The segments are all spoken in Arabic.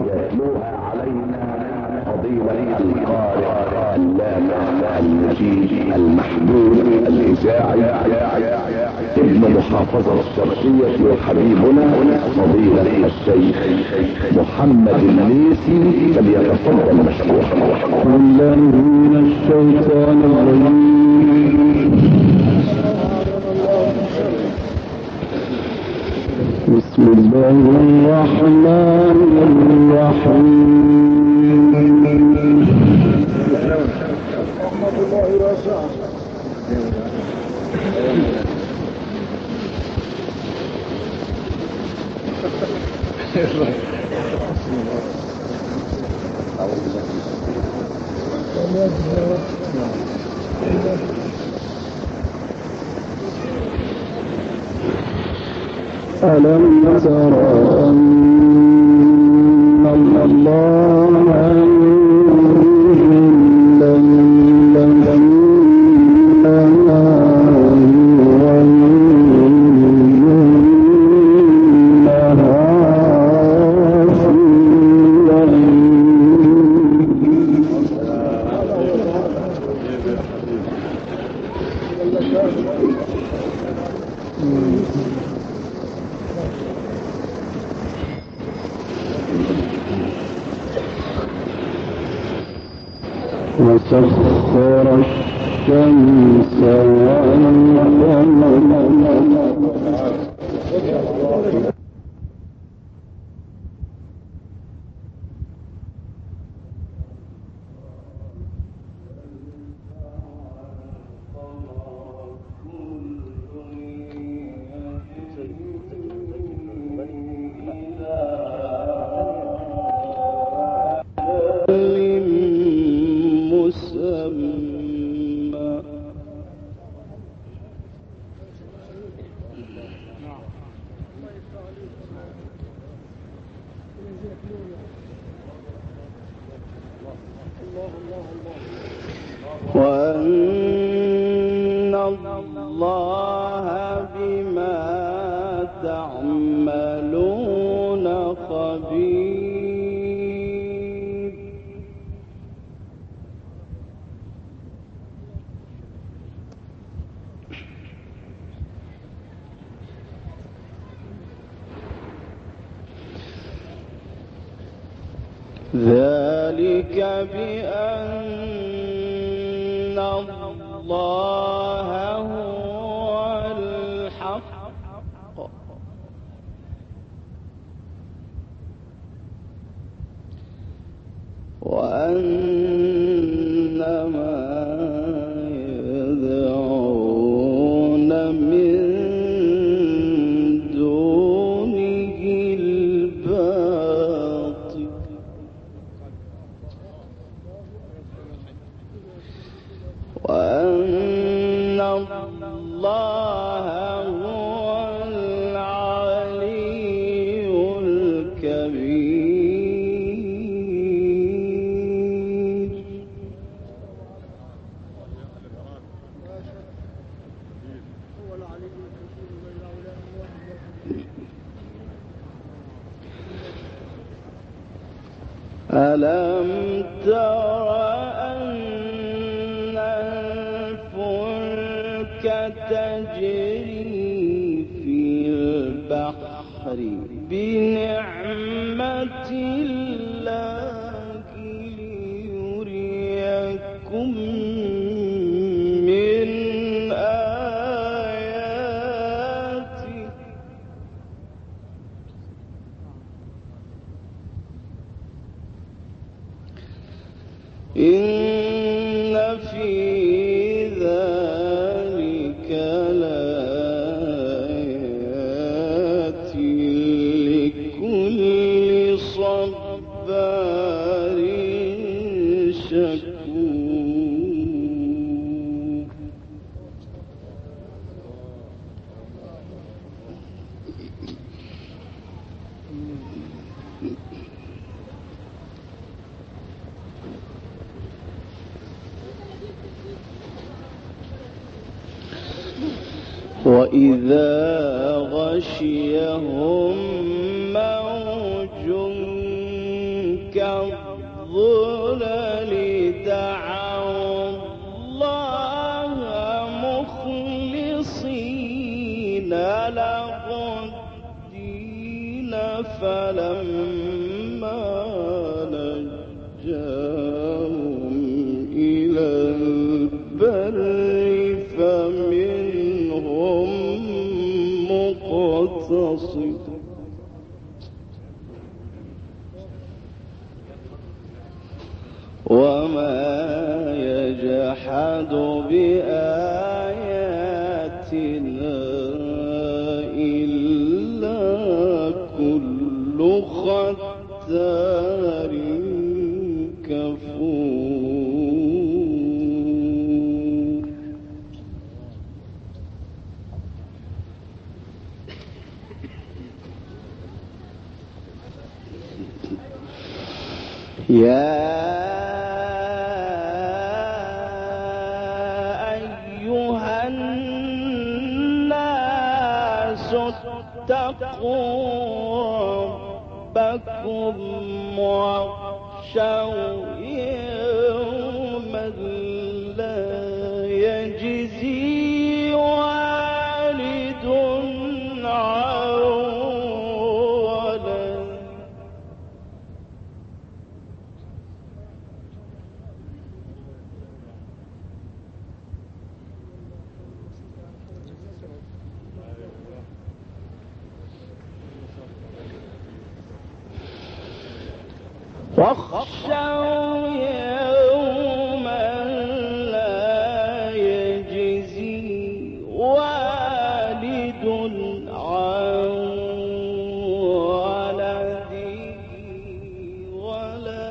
يتلوها علينا فضيلة القارئ اللامع المجيد المحبوب الإذاعي ابن محافظة الشرقية وحبيبنا فضيلة الشيخ محمد الليثي، فليتفضل مشكورا. بالله من الشيطان الرجيم. بسم الله الرحمن الرحيم. ألم تر أن الله وسخر الشمس والقمر وأن الله بما تعملون خبير. ذلك بأن الله هو الحق وأن ما يدعون من دونه الباطل وأن الله هو العلي الكبير. ألم تر أن الفلك تجري في البحر بنعمة الله ليريكم من آياته إن في ذلك لآيات لكل صبار شكور. وإذا غشيهم موج فلما نجاهم إلى البر فمنهم مقتصد وما يجحد بآياتنا إلا كل ختار كفور. يا أيها الناس اتقوا ربكم واخشوا يوما لا يجزي والد عن ولد واخشوا يوما لا يجزي والد عن ولده ولا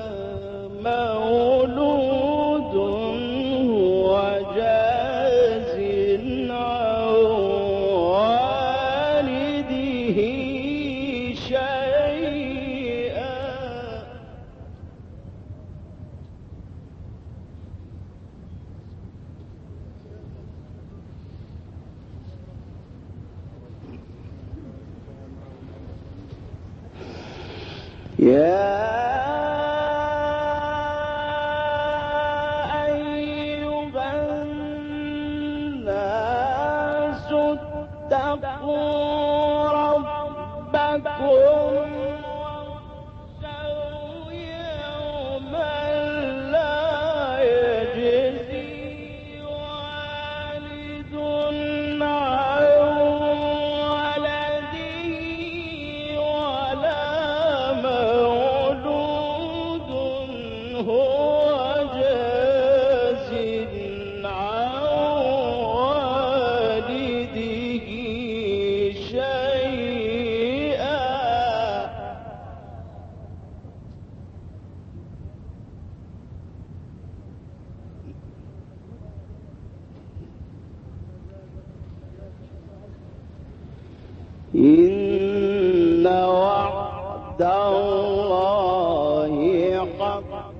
مولود هو جاز عن والده شيئا. يا أيها الناس اتقوا ربكم واخشوا يوما لا يجزي والد عن ولده ولا مولود هو جاز عن والده شيئا. إن وعد الله حق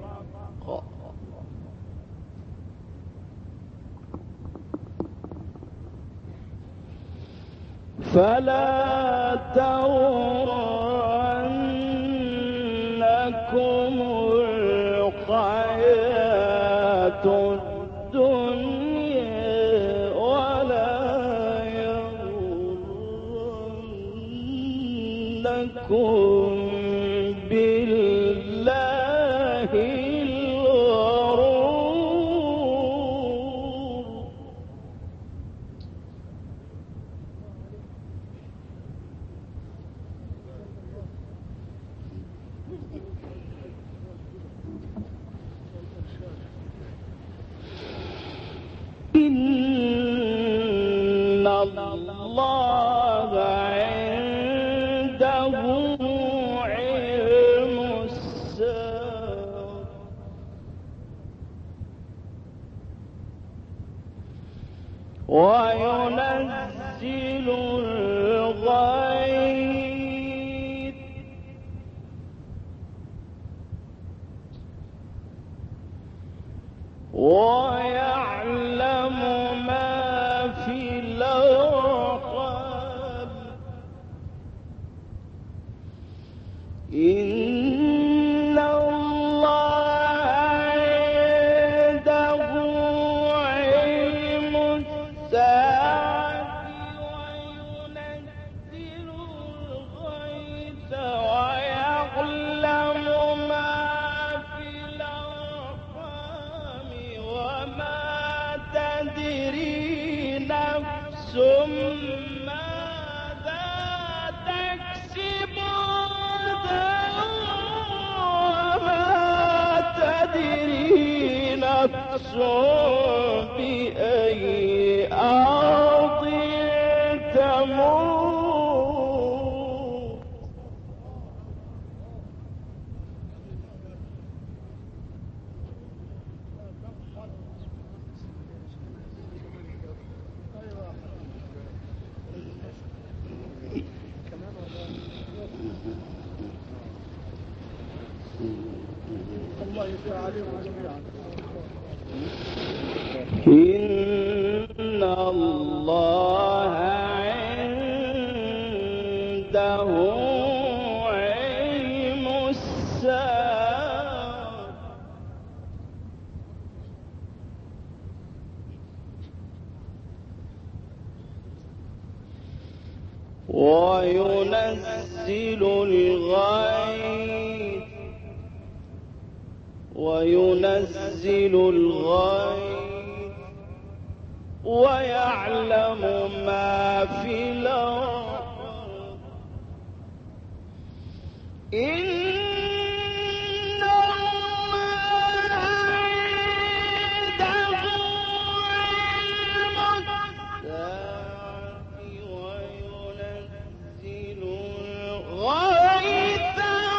فلا تغرنكم الحياة الدنيا ولا يغرنكم بالله الغرور. إن الله عنده علم الساعة وينزل الغيث ويعلم ما في الأرحام إن الله عنده علم الساعة وينزل الغيث نفس بأي أرض تموت. إن الله عنده علم الساعة وينزل الغيث ويعلم ما في الأرض. إن الله عنده علم الساعة وينزل الغيث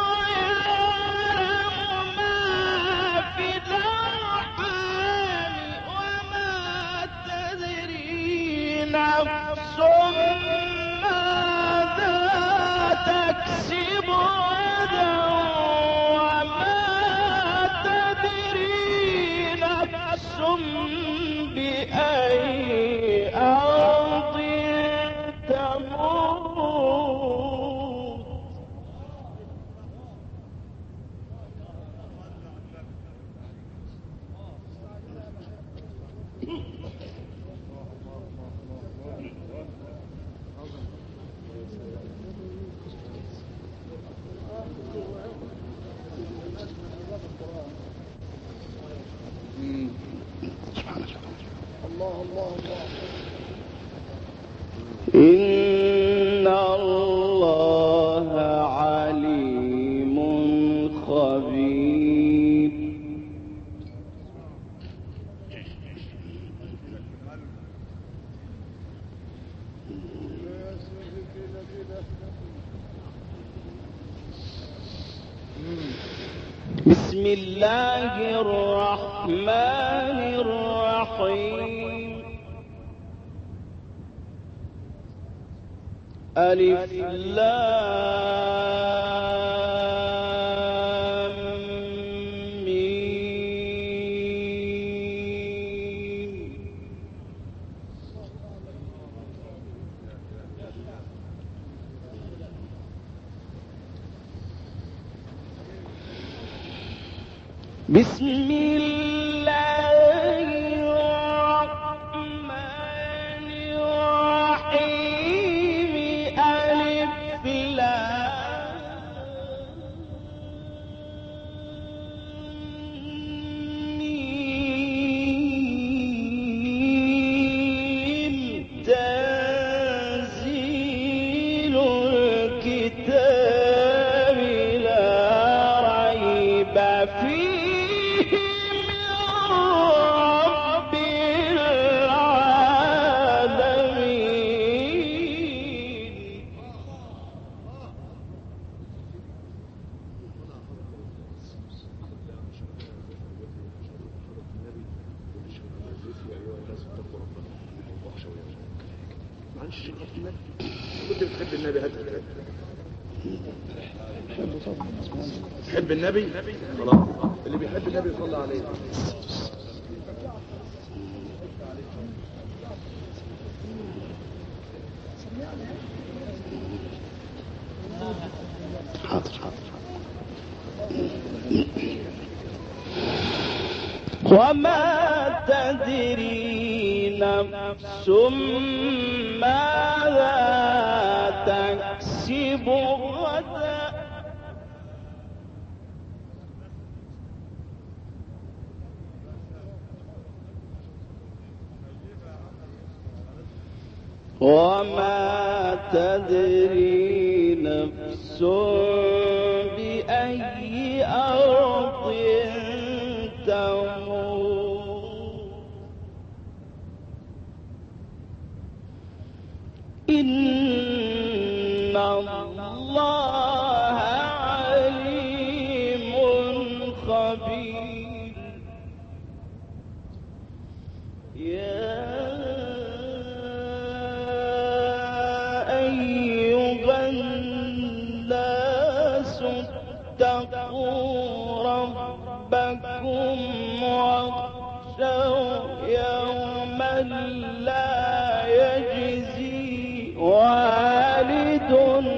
ويعلم ما في الأرحام وما تدري نفس ماذا تكسب غدا وما تدري نفس بأي أرض تموت. إن الله عليم خبير. بسم الله الرحمن الرحيم. ألف لام ميم. بسم الله الرحمن الرحيم. ألف لام ميم. تنزيل الكتاب لا ريب فيه من رب العالمين. معلش كنت بتحب النبي هات تحب النبي خلاص اللي بيحب النبي يصلي عليه. وما تدري نفس ماذا تكسب غدا وما تدري نفس بأي أرض تموت. واتقوا ربكم واخشوا يوما لا يجزي والد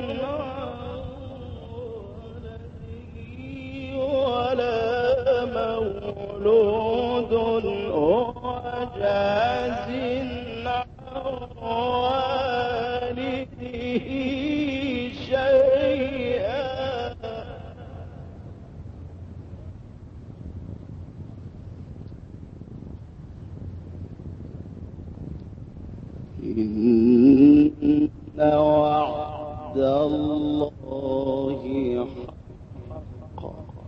ولا مولود هو جاز عن والده شيئا إن وعد الله حق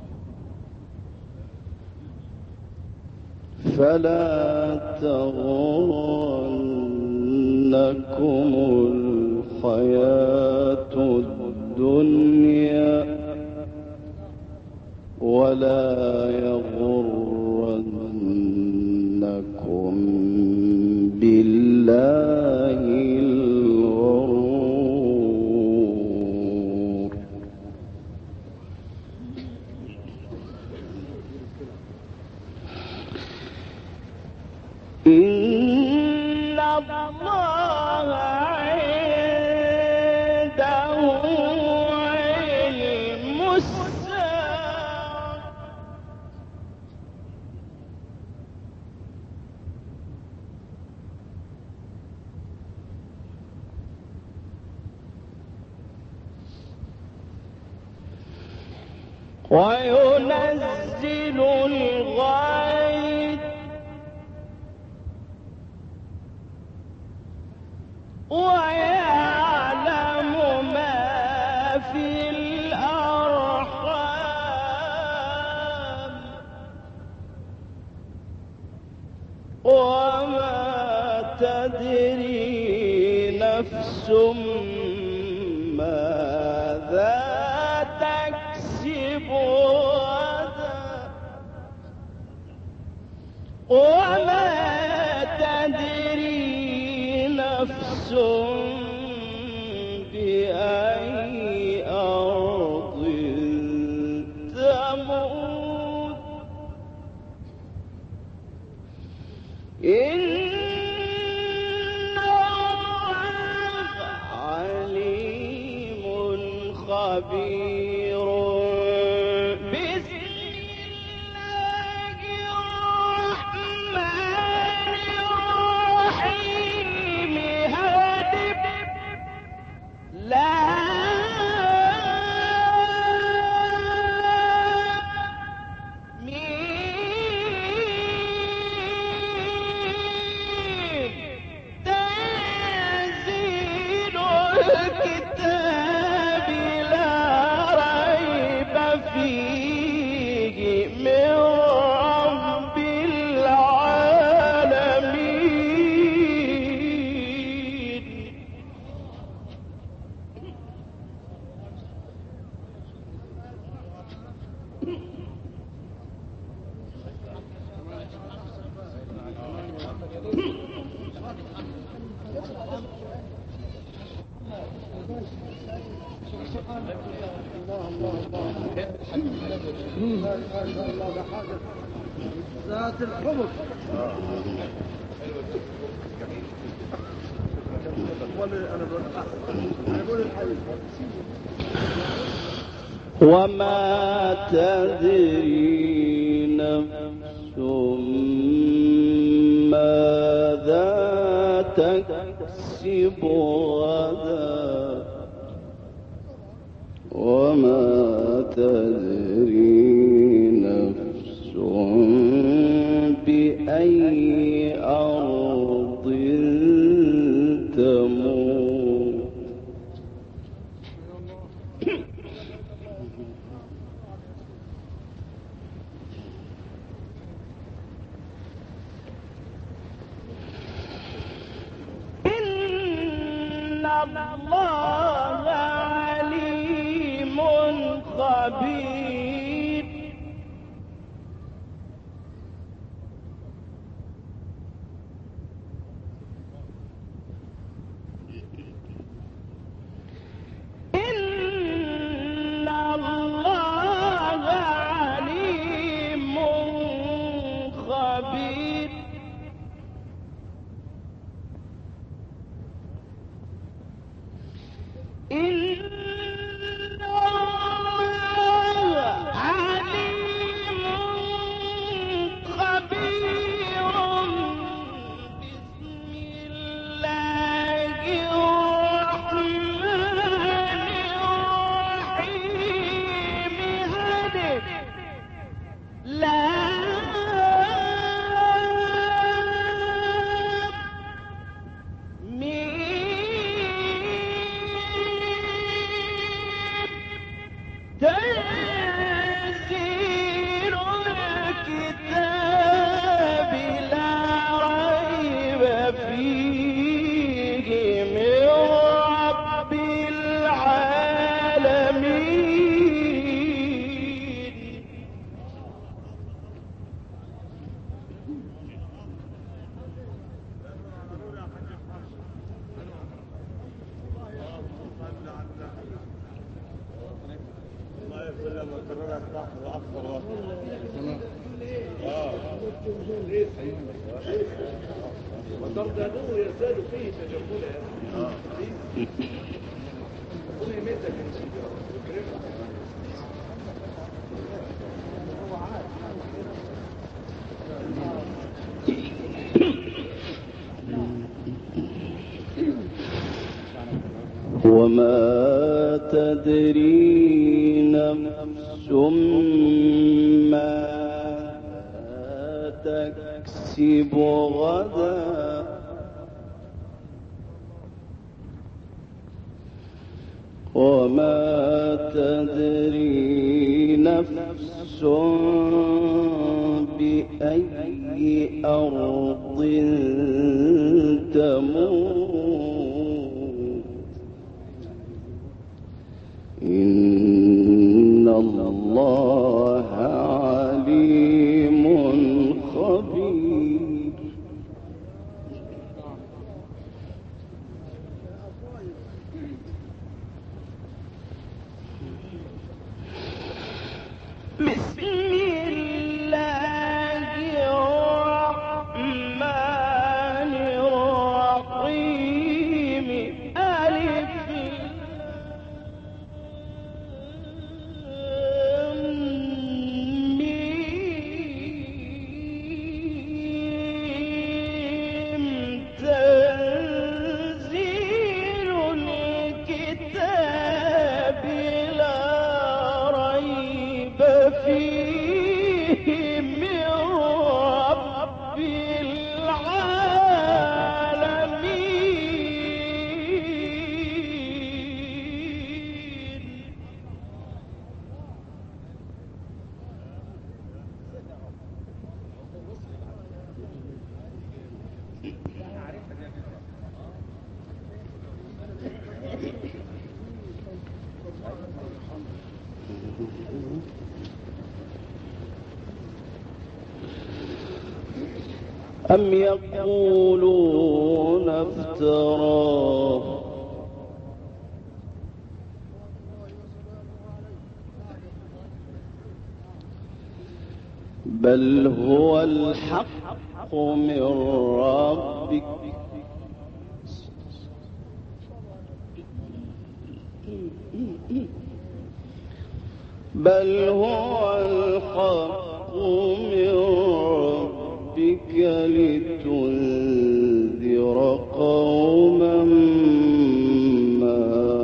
فلا تغرنكم الحياة الدنيا ولا يغرنكم بالله الغرور إن الله عنده علم الساعة وينزل الغيث ويعلم ما في الأرحام وما تدري نفس ماذا تكسب غدا وما تدري نفس بأي أرض تموت إن الله عليم خبير بسم الله الرحمن الرحيم هادب لا تنزيل الكتاب لا ريب فيه من رب العالمين ذات الخبز وما تدري نفس ماذا تكسب غدا وما تدري نفس بأي أرض تموت إن الله عليم خبير إن الله لما كررها تحت الأكثر وترددوه يزداد فيه تجملا ربنا يميزك يا سيدي ويكرمك. وما تدري نفس ما تكسب غدا وما تدري نفس بأي أرض تموت إن الله عليم خبير. بسم الله الرحمن الرحيم ألف ميم تنزيل الكتاب لا ريب فيه من رب العالمين. أم يقولون افتراه بل هو الحق من ربك بل هو الحق من ربك لتنذر قوما ما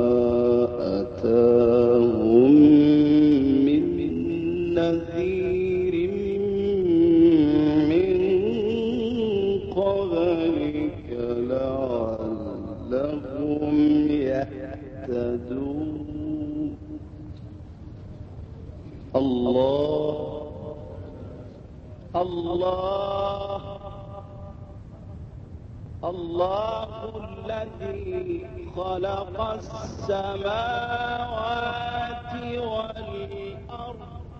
أتاهم من نذير من قبلك لعلهم يهتدون. الله الذي خلق السماوات والأرض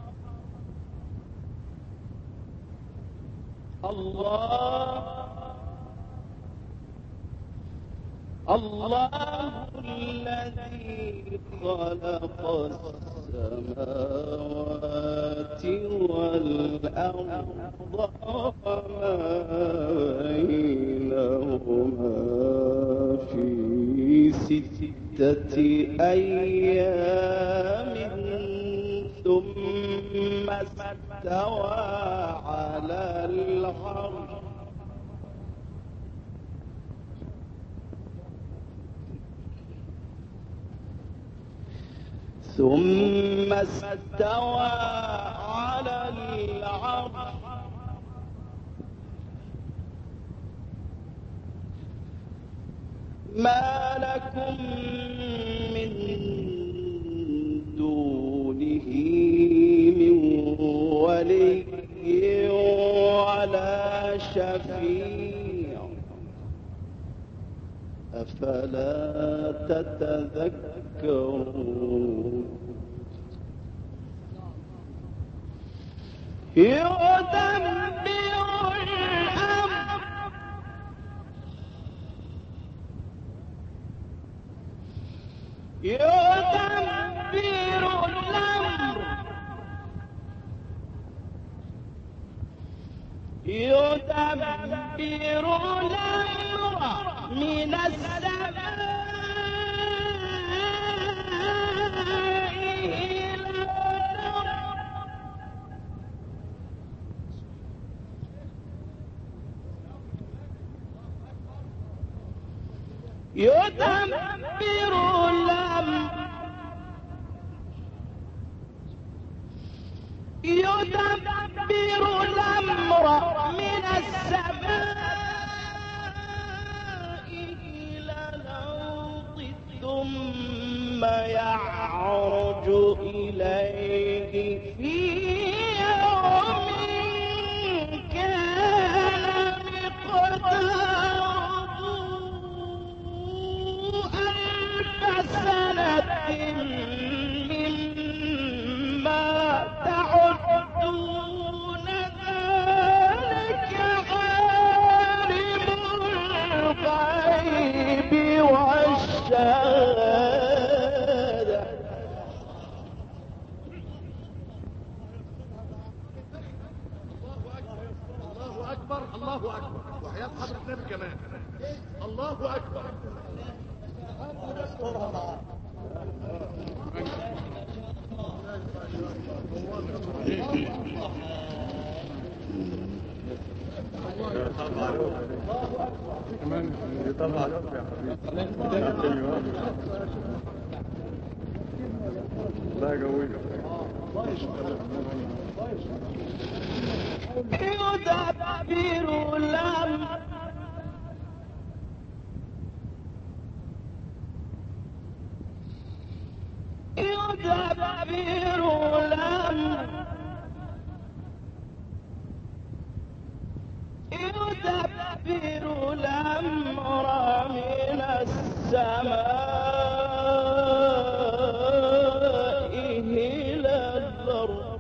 الله الذي خلق السماوات والأرض وما بينهما في 6 أيام ثم استوى على العرش ما لكم من دونه من ولي ولا شفيع أفلا تتذكرون. يدبر الأمر يدبر الأمر من السماء إلى الأرض يدبر الأمر من السماء إلى الأرض ثم يعرج إليه في يوم كان مقداره 1000 سنة مما تعدون ذلك عالم الغيب والشهادة الله اكبر الله اكبر وحياة حضرة النبي كمان الله اكبر كمان يطلع لك يا حبيبي لا قوي يدبر الأمر يدبر الأمر من السماء إلى الأرض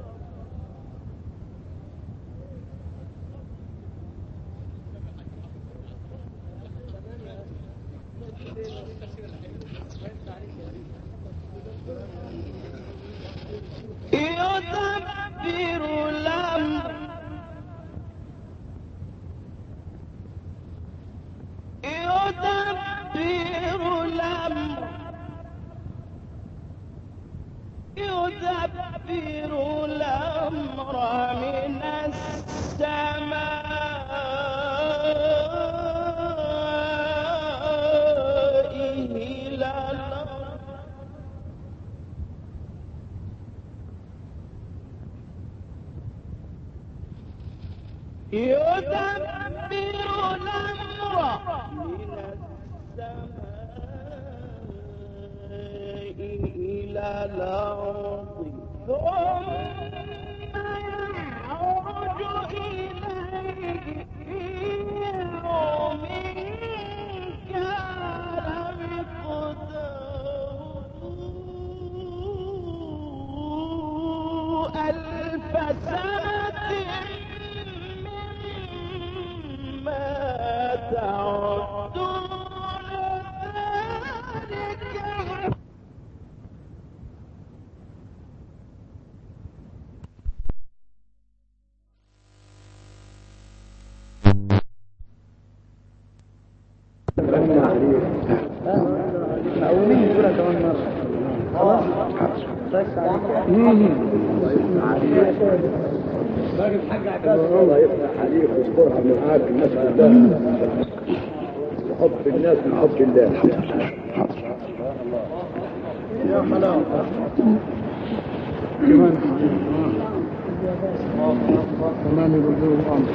يدبر الأمر من السماء إلى الأرض يدبر الأمر من السماء إلى الأرض ثم يعرج إليه في يوم كان مقداره 1000 سنة مما تعدون ذلك مقومين دول كمان مرة خلاص بس باقي الحاج عباس الله يفتح عليك ويذكرها من معاك الناس كلها وحب الناس من حب الله يا حلاوة كمان يقولوا الأمر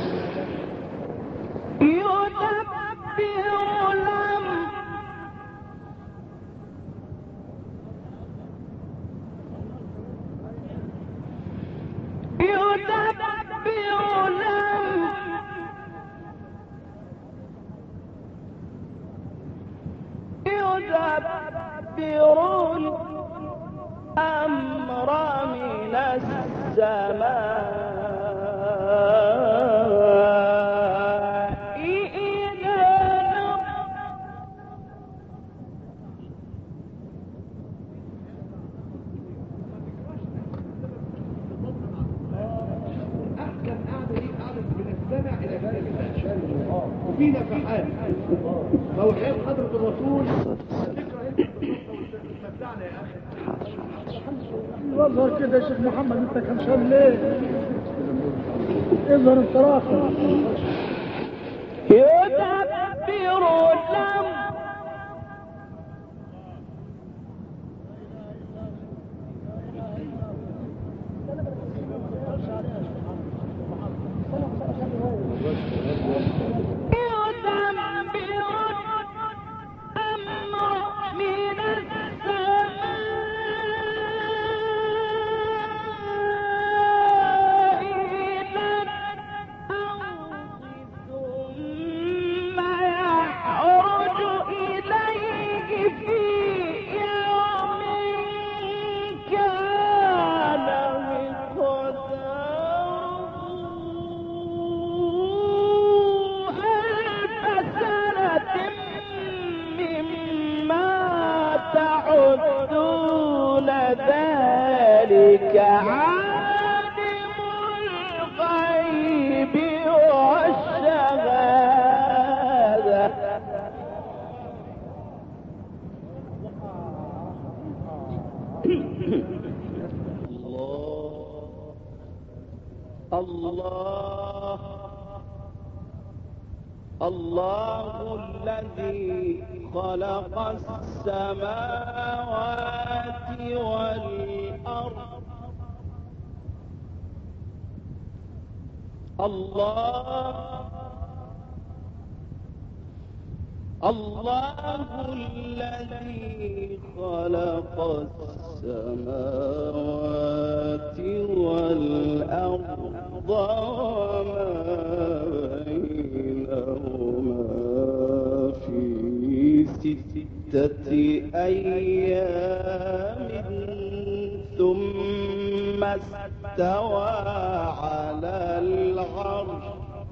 يدبر الأمر من السماء إلى احكم قاعده دي قاعده وفي نفحات. فوحياة حضرة الرسول هتقرا انت وتمتعنا يا اخي. يظهر كده يا شيخ محمد انت كمشان ليه؟ اظهر الصراحه. يدبر الأمر من السماء إلى الأرض ثم يعرج إليه في يوم كان مقداره ألف سنة مما تعدون ذلك عالم الغيب والشهادة. الله الله الذي خلق السماوات والأرض. الله الذي خلق السماوات والأرض وما بينهما في 6 أيام ثم استوى على العرش.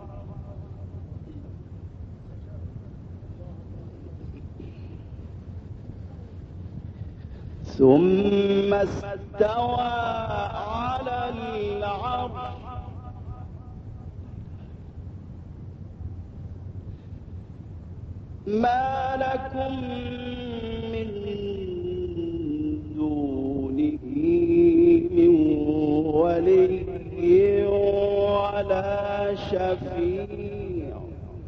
ثم استوى على العرش ما لكم من دونه من ولي ولا شفيع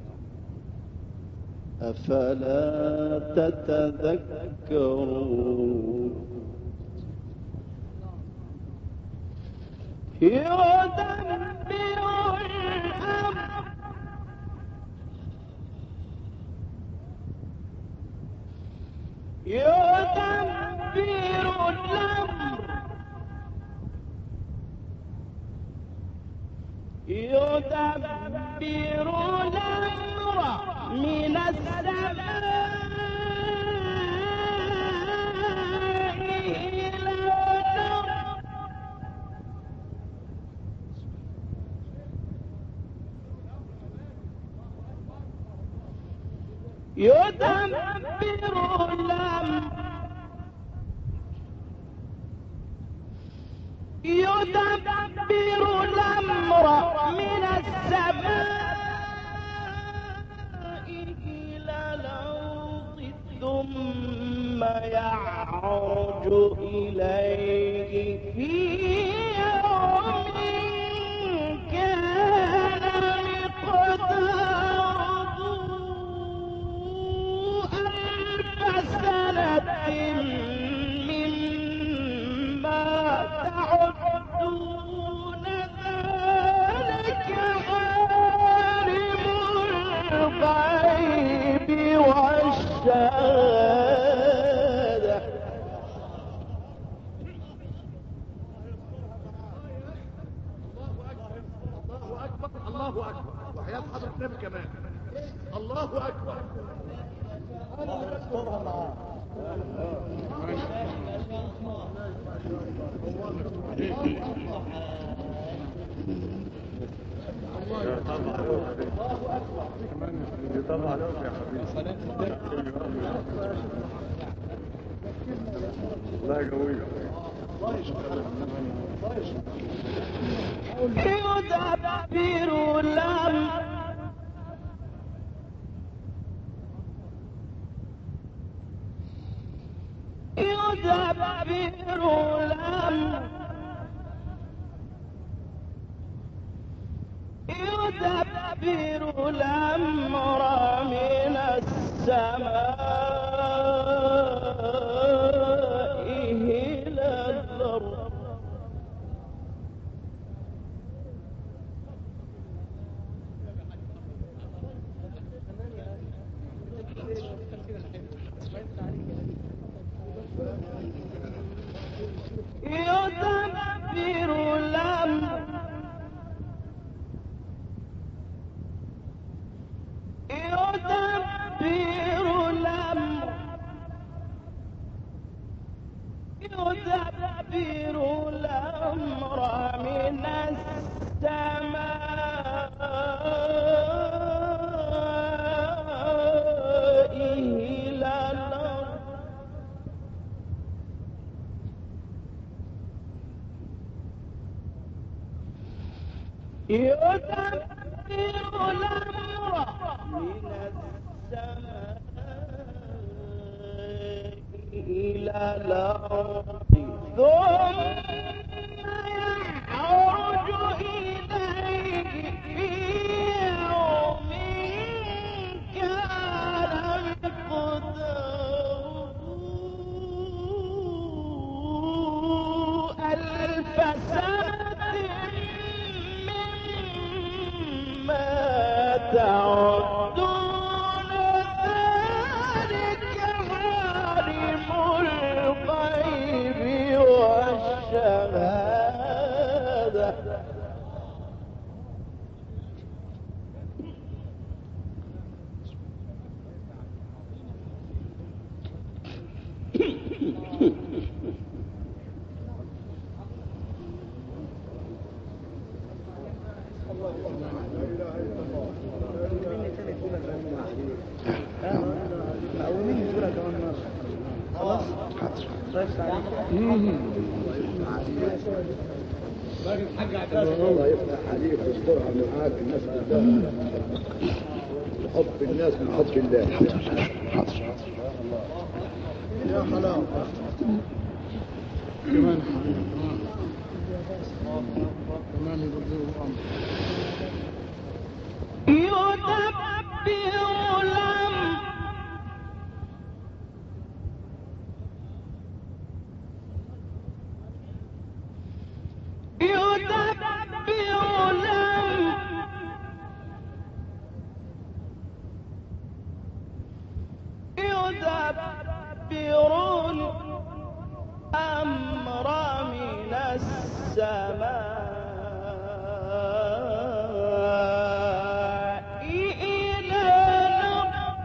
أفلا تتذكرون. يدبر الأمر يدبر الأمر من السماء إلى الأرض يدبر الأمر من السماء إلى الأرض ثم يعرج إليه في يوم كان مقداره ألف سنة مما تعدون ذلك عالم الغيب والشهادة. الله أكبر وحياة حضرة النبي كمان. الله أكبر. الله قوي. يدبر الأمر يدبر الأمر من السماء إلى الأرض يدبر الأمر من السماء إلى الأرض يدبر الأمر من السماء إلى الأرض ثم يعرج إليه في يوم كان مقداره 1000 سنة مما تعدون ذلك عالم الغيب والشهادة مقومين سورة كمان مرة خلاص طيب الله يفتح عليك ويسترها معاك الناس كلها حب الناس من حب الله. يا حلاوة كمان كمان يبدو الأمر يدبر الأمر يدبر الأمر من السماء إلى الأرض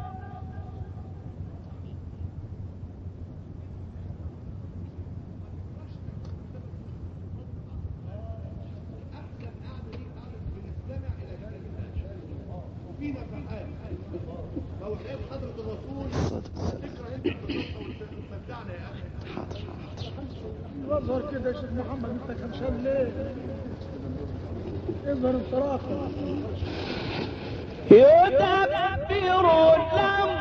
وفينا فعال موحد حضرة الرسول ذكرى انت وتمتعنا يا اخي. يظهر كده يا شيخ محمد انت خمسان ليه؟ يظهر الصراحة يدبر الأمر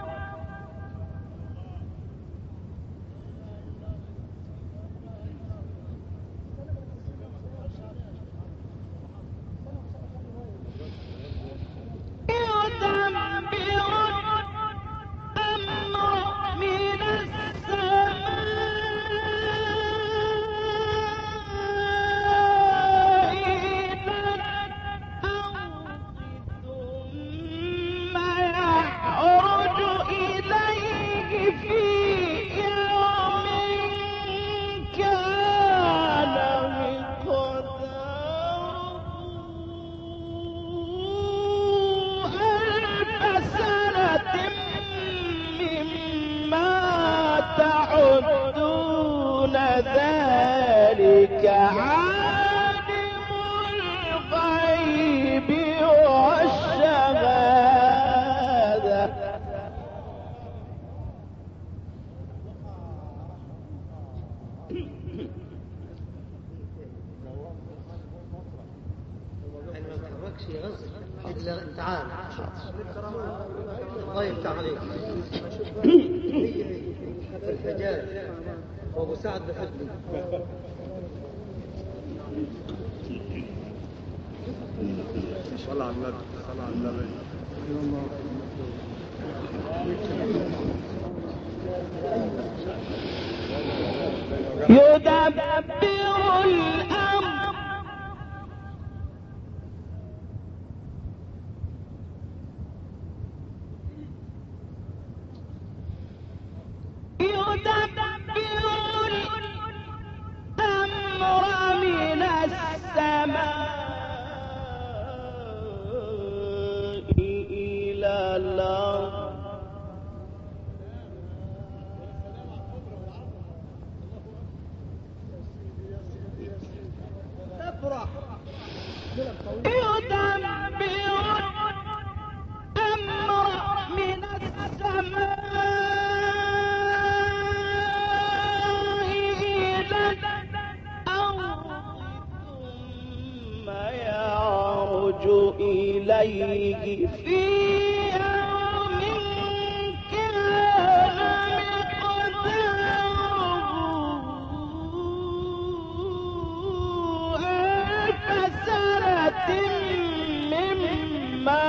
تعدون ذلك عالم الغيب والشهادة ما تحركش يغزل إلا تعال الله يفتح عليك في الحجاج وابو سعد بحبني. صلى على النبي صلى على النبي. يدبر الأمر من السماء إلى الأرض يدبر الأمر من السماء إلى الأرض ثم يعرج إليه في يوم كان مقداره ألف سنة مما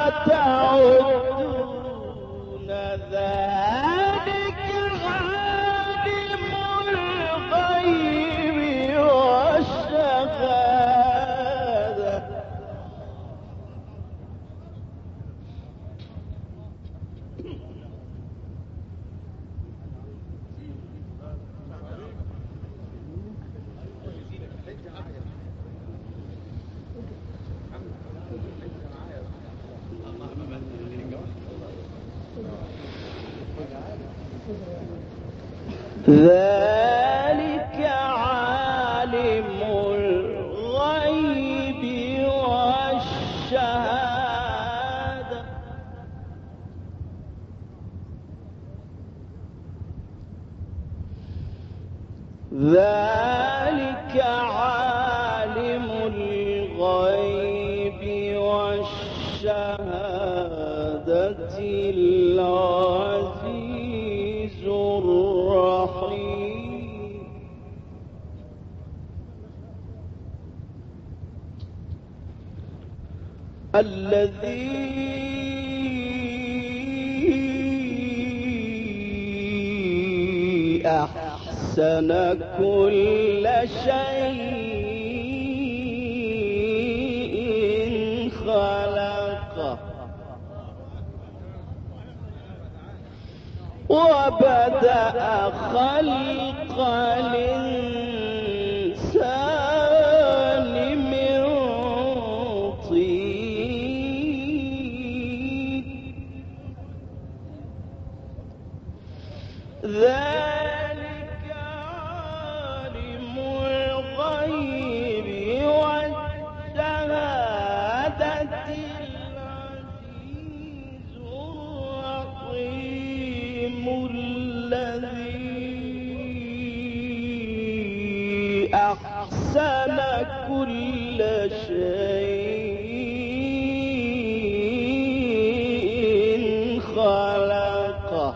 تعدون ذلك عالم الغيب والشهادة ذلك عالم الغيب والشهادة ذلك عالم الغيب والشهادة العزيز الرحيم الذي أحسن كل شيء خلقه وبدأ خلق الإنسان من طين ذلك عالم الغيب والشهادة العزيز الرحيم الذي أحسن كل شيء خلقه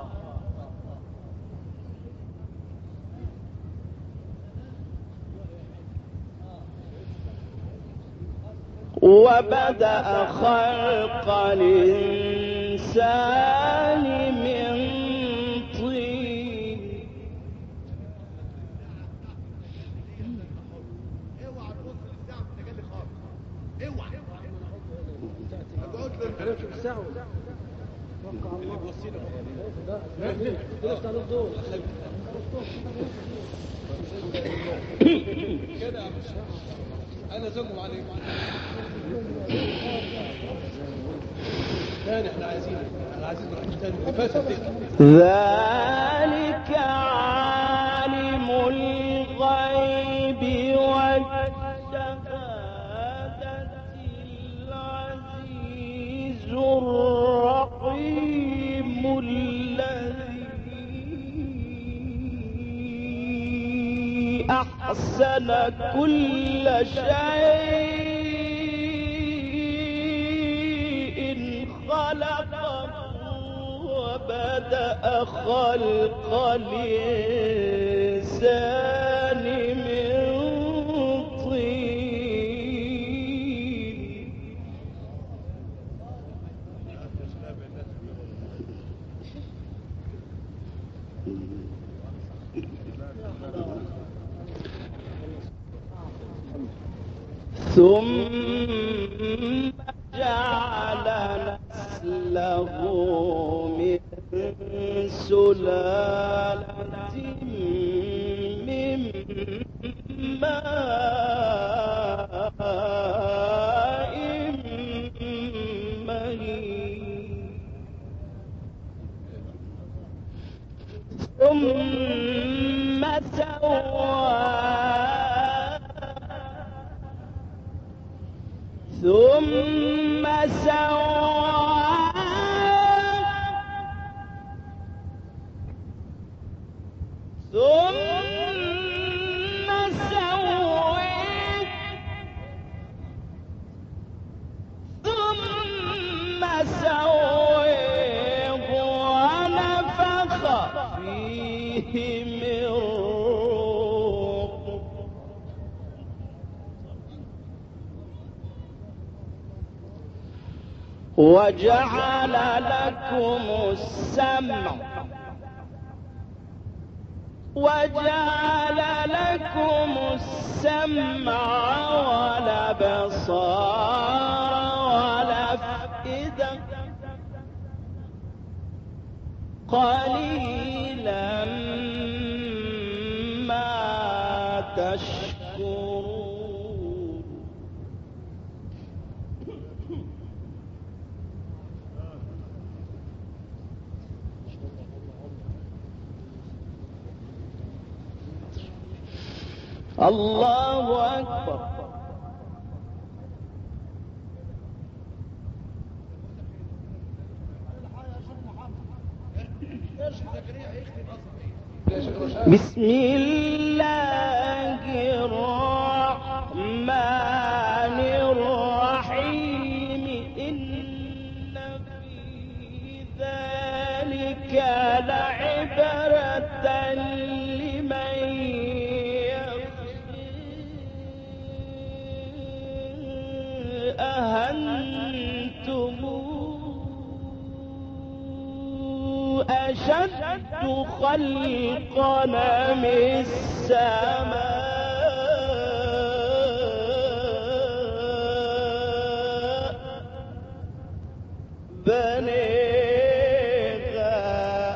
وبدأ خلق الإنسان من طين اوعى تبص للساعه انت جاي خالص. اوعى اقعد له انا شوف الساعه توقع الله بصينا ليش تعرف دول كده يا مش انا زمهم عليك تاني احنا عايزين نروح تاني ذلك عالم الغيب والشهادة العزيز الرحيم الذي أحسن كل شيء خلقه وبدأ بدأ خلق الإنسان من طين ثم جعل نسله من سلالة من ماء مهين ثم سواه ثم سويه ونفخ فيه من روحه وجعل لكم السمع والأبصار والأفئدة قليلا ما تشكرون الله أكبر. بسم الله الرحمن الرحيم إن في ذلك لعبرة لمن يخشى أهنتم أشد خلقنا من السماء بنيها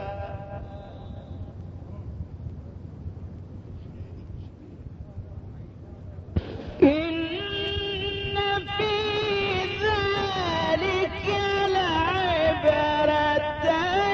إن في ذلك لعبرة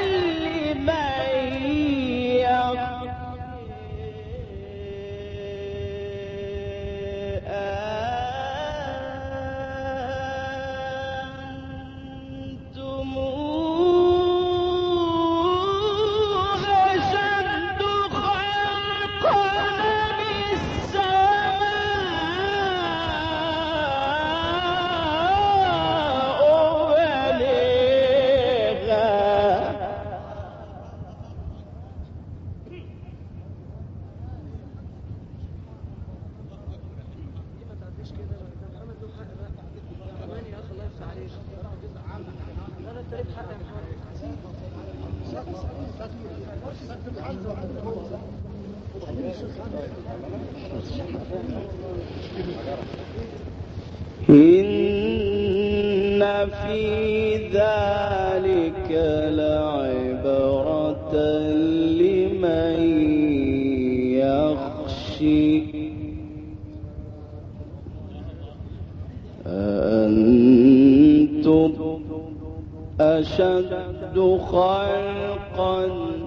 إن في ذلك لعبرة لمن يخشى أأنتم أشد خلقا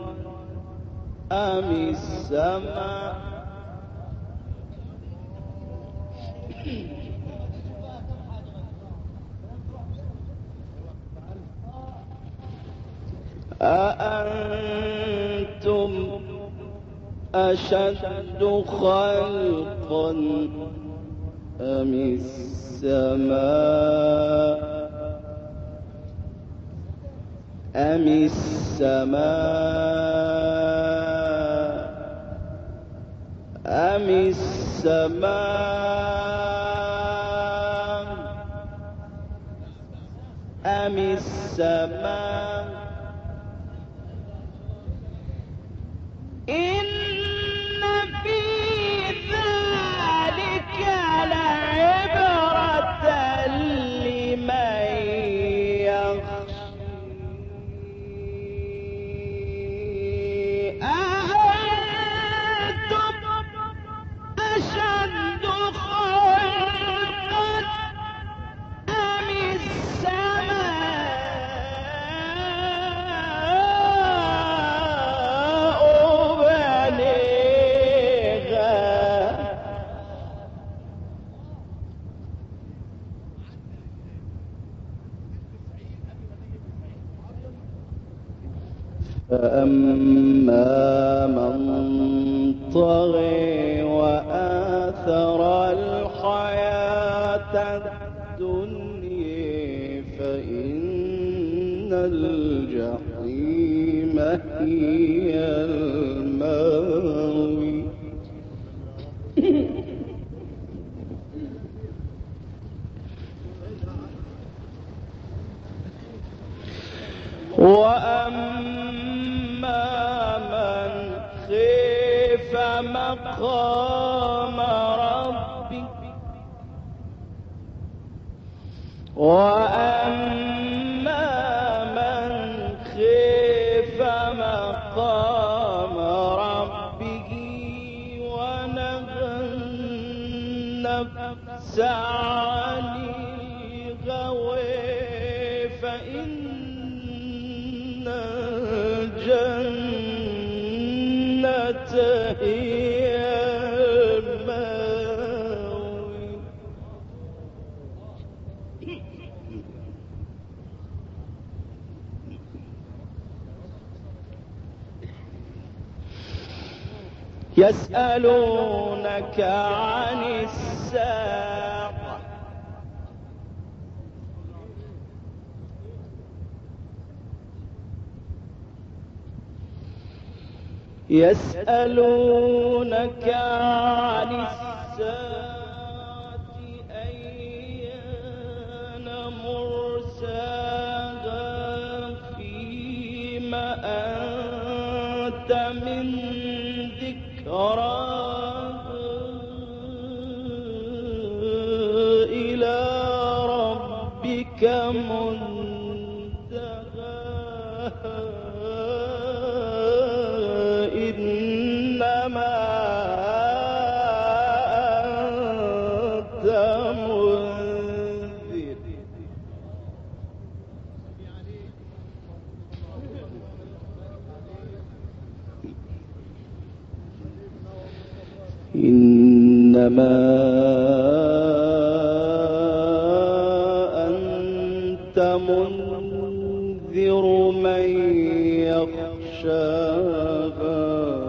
أم السماء أأنتم أشد خلقا أم السماء أم السماء أم السماء أم السماء إن في ذلك لعبرة لمن يخشى أأنتم أشد خلقا أم السماء بنيها فأما من طغى وآثر الحياة الدنيا فإن الجحيم هي المأوى وأما من خاف مقام ربه وأما من خاف مقام ربه ونهى النفس عن الهوى فإن الجنة هي المأوى يسألونك عن الساعة يسألونك عن الساعة أيان مرساها فيما أنت من ذكراها إلى ربك منتهاها إنما أنت منذر إنما أنت منذر من يخشاها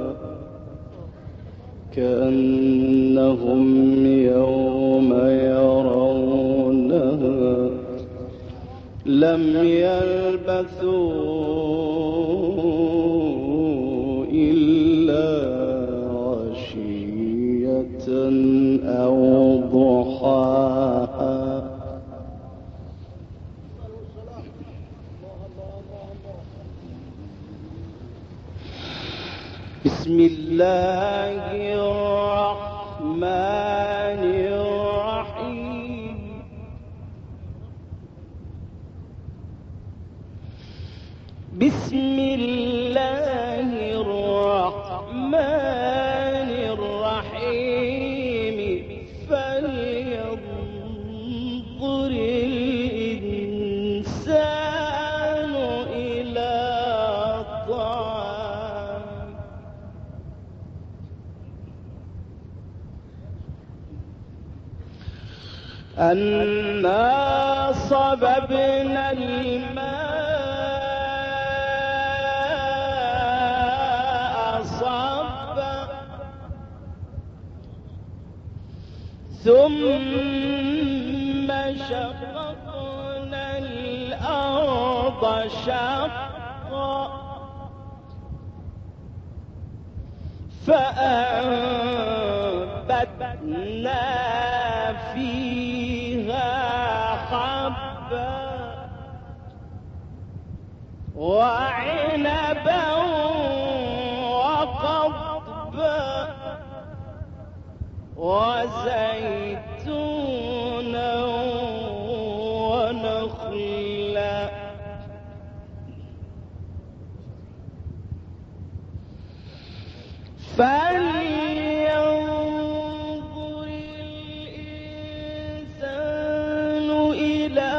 كأنهم يوم يرونها لم يلبثوا إلا عشية أو ضحاها بسم الله الرحمن الرحيم بسم الله الرحمن الرحيم فلينظر الإنسان إلى طعامه أنا صببنا الماء صبا ثم شققنا الأرض شقا فأنبتنا فيها حبا وعنبا وقضبا وزيتونا ونخلا فلينظر الإنسان إلى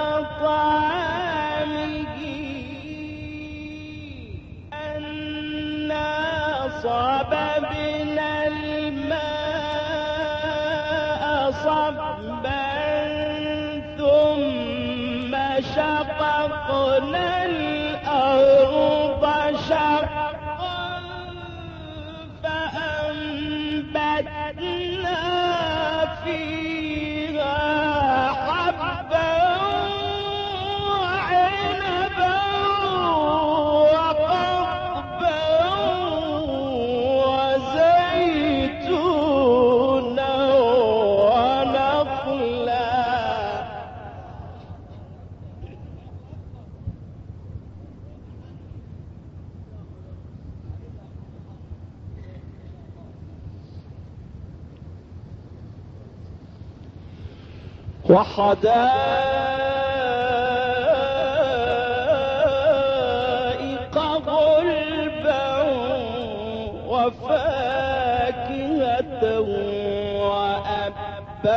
طعامه أنا صببنا الماء صبا ثم شققنا الأرض شقا فأنبتنا فيها حبا وعنبا وقضبا وزيتونا ونخلا وحدائق غلبا وفاكهة وأبا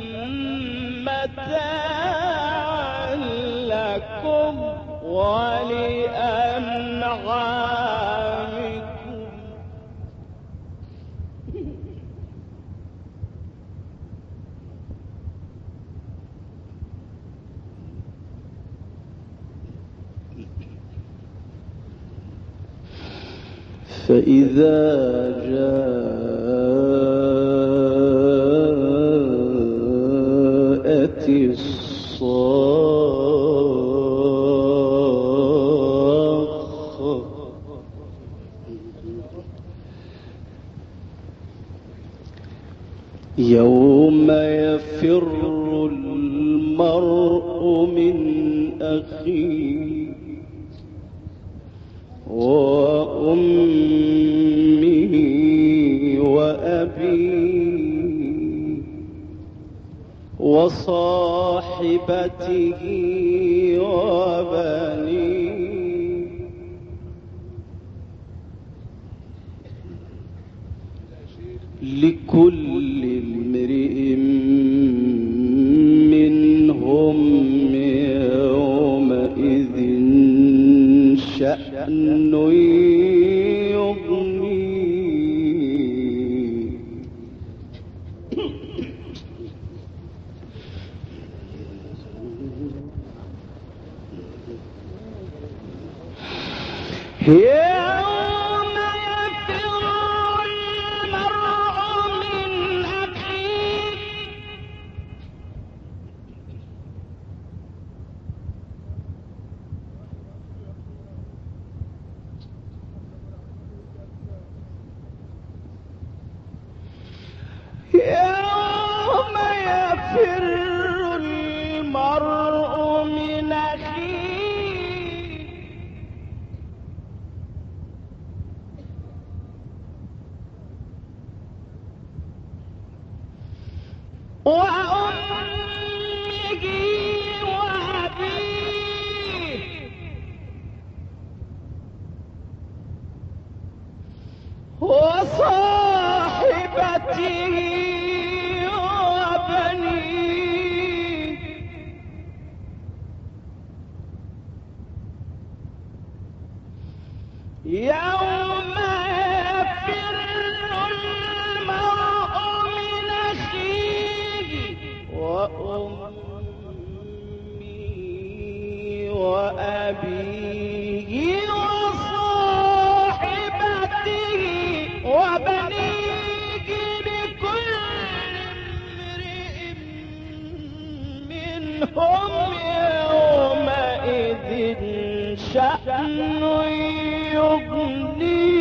متاعا لكم ولأنعامكم فإذا جاءت الصاخة يوم يفر المرء من أخيه وأمه وأبيه وصاحبته وبنيه لكل امرئ منهم يومئذ شأن يغنيه يوم يفر المرء من أخيه يوم يفر المرء من أخيه وأمه وأبيه وصاحبته وبنيه يوم يفر المرء من أخيه وأمه وأبيه وصاحبته وبنيه لكل امرئ منهم يومئذ شأن يغنيه